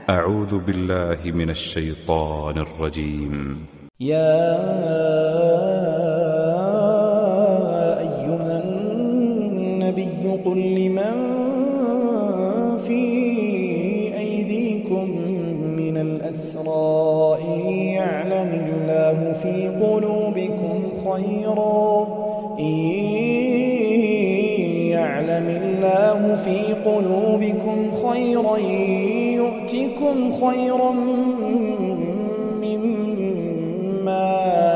أعوذ بالله من الشيطان الرجيم. يا أيها النبي قل لمن في أيديكم من الأسرى إن يعلم الله في قلوبكم خيرا يؤتكم خيرا مما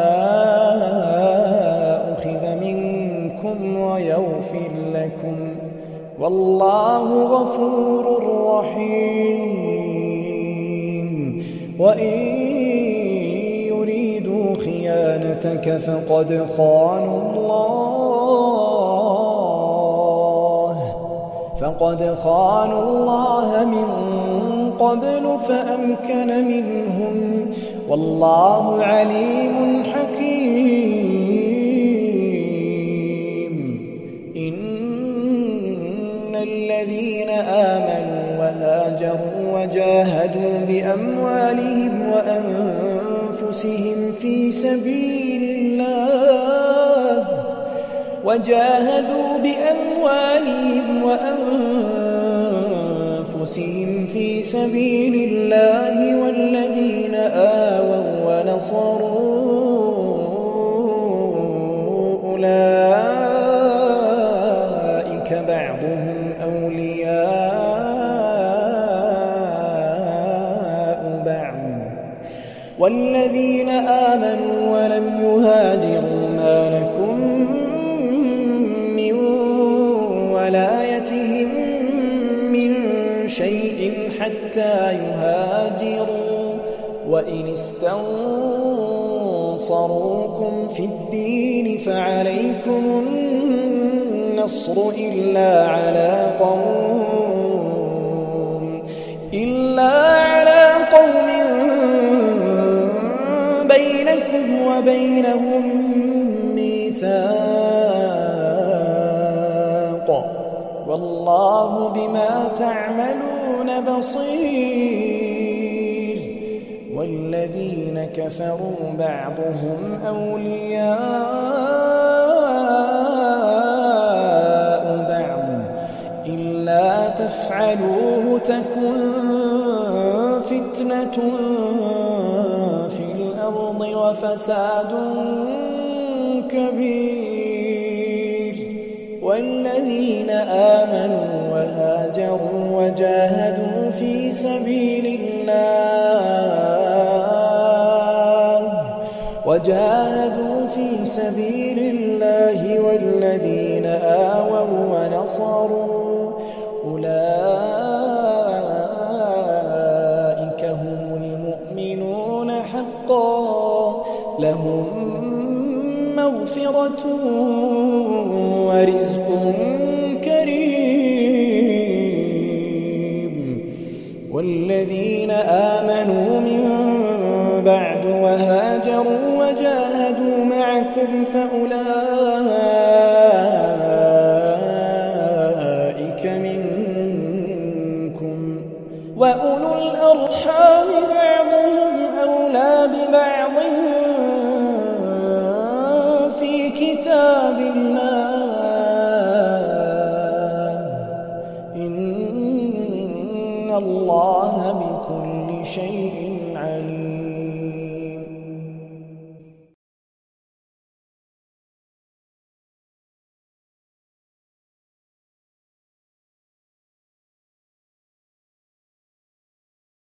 أخذ منكم ويغفر لكم والله غفور رحيم. وإن يريدوا خيانتك فقد خانوا الله من قبل فأمكن منهم والله عليم حكيم. إن الذين آمنوا وهاجروا وجاهدوا بأموالهم وأنفسهم في سبيل الله والذين آووا ونصروا أولئك بعضهم أولياء بعض والذين آمنوا ولم يهاجروا ما لكم من ولايتهم من شيء حتى يهاجروا وإن استنصروكم في الدين فعليكم النصر إلا على قوم بينكم وبينهم ميثاق والله بما تعملون بصير. والذين كفروا بعضهم أولياء بعض إلا تفعلوه تكن فتنة في الأرض وفساد كبير. والذين آمنوا وهاجروا وجاهدوا في سبيل الله والذين آووا ونصروا أولئك هم المؤمنون حقا لهم مغفرة ورزق كريم. والذين آمنوا من بعد وهاجروا وجاهدوا معكم فأولئك منكم وأولو الأرحام بعضهم أولى ببعض في كتاب الله إن الله بكل شيء